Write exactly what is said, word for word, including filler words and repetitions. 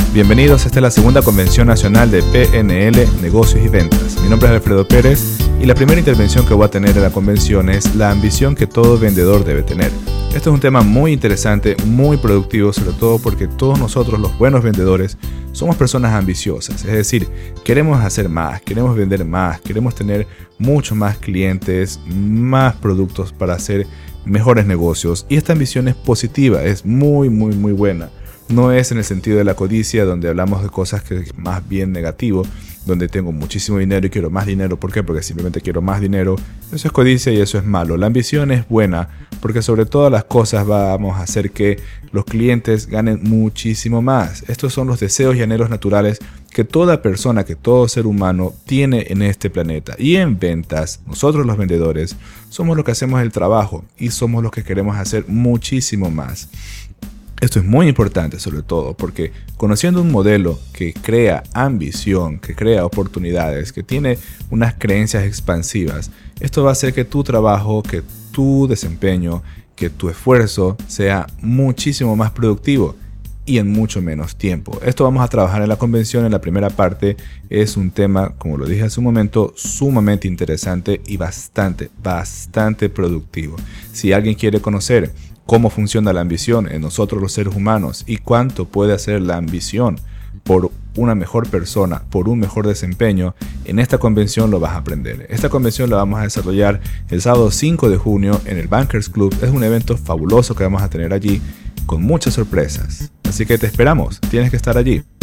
bienvenidos. Esta es la segunda convención nacional de P N L, Negocios y Ventas. Mi nombre es Alfredo Pérez y la primera intervención que voy a tener en la convención es la ambición que todo vendedor debe tener. Este es un tema muy interesante, muy productivo, sobre todo porque todos nosotros, los buenos vendedores, somos personas ambiciosas. Es decir, queremos hacer más, queremos vender más, queremos tener muchos más clientes, más productos para hacer mejores negocios. Y esta ambición es positiva, es muy, muy, muy buena. No es en el sentido de la codicia, donde hablamos de cosas que es más bien negativo, donde tengo muchísimo dinero y quiero más dinero. ¿Por qué? Porque simplemente quiero más dinero. Eso es codicia y eso es malo. La ambición es buena porque sobre todas las cosas vamos a hacer que los clientes ganen muchísimo más. Estos son los deseos y anhelos naturales que toda persona, que todo ser humano tiene en este planeta. Y en ventas, nosotros los vendedores somos los que hacemos el trabajo y somos los que queremos hacer muchísimo más. Esto es muy importante, sobre todo porque conociendo un modelo que crea ambición, que crea oportunidades, que tiene unas creencias expansivas, esto va a hacer que tu trabajo, que tu desempeño, que tu esfuerzo sea muchísimo más productivo y en mucho menos tiempo. Esto vamos a trabajar en la convención. En la primera parte es un tema, como lo dije hace un momento, sumamente interesante y bastante, bastante productivo. Si alguien quiere conocer cómo funciona la ambición en nosotros los seres humanos y cuánto puede hacer la ambición por una mejor persona, por un mejor desempeño, en esta convención lo vas a aprender. Esta convención la vamos a desarrollar el sábado cinco de junio en el Bankers Club. Es un evento fabuloso que vamos a tener allí con muchas sorpresas. Así que te esperamos, tienes que estar allí.